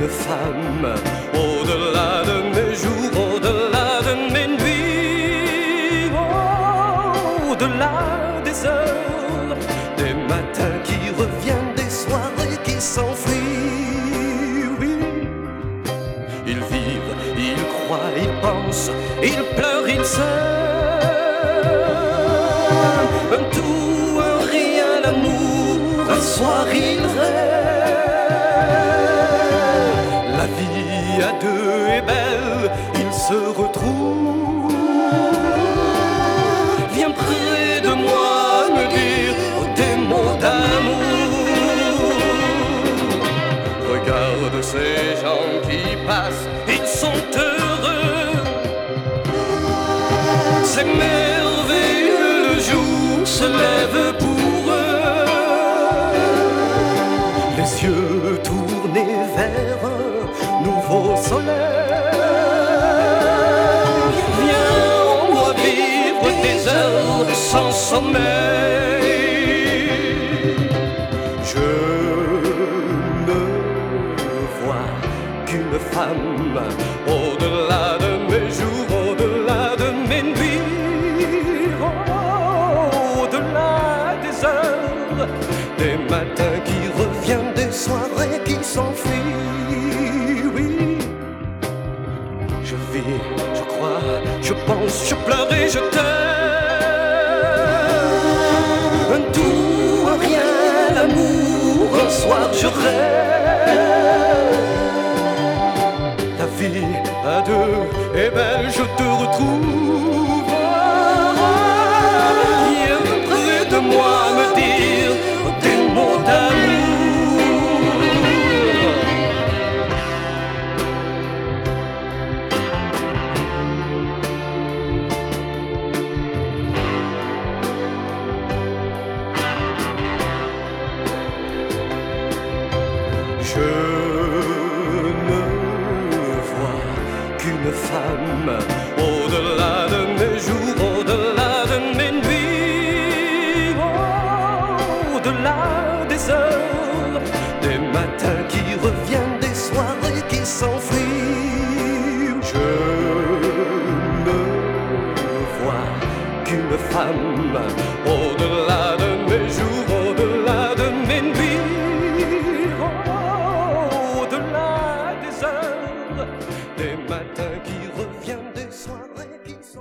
qu'une femme, au-delà de mes jours, au-delà de mes nuits, au-delà des heures, des matins qui reviennent, des soirées qui s'enfuient. Oui, ils vivent, ils croient, ils pensent, ils pleurent, ils s'aiment. Un tout, un rien, l'amour, un soir ils rêvent. La vie à deux est belle, ils se retrouvent. Viens près de moi me dire des mots d'amour. Regarde ces gens qui passent, ils sont heureux. C'est merveilleux, le jour se lève pour eux. Les yeux tournés vers un nouveau soleil. Viens, on doit vivre des heures sans sommeil. Je ne vois qu'une femme, au-delà de mes jours, au-delà de mes nuits, au-delà des heures, des matins qui reviennent, des soirées qui s'enfuient. Oui, je vis, je crois, je pense, je pleure et je t'aime. Un tout, un rien, l'amour, un soir je rêve. La vie à deux est belle, je te retrouve. Viens près de moi me dire des mots d'amour. Je ne vois qu'une femme, au-delà de mes jours, au-delà de mes nuits, au-delà des heures, des matins qui reviennent, des soirées qui s'enfuient. Je ne vois qu'une femme, au-delà de mes jours, au-delà de mes nuits, au-delà des heures, des matins qui reviennent, des soirées qui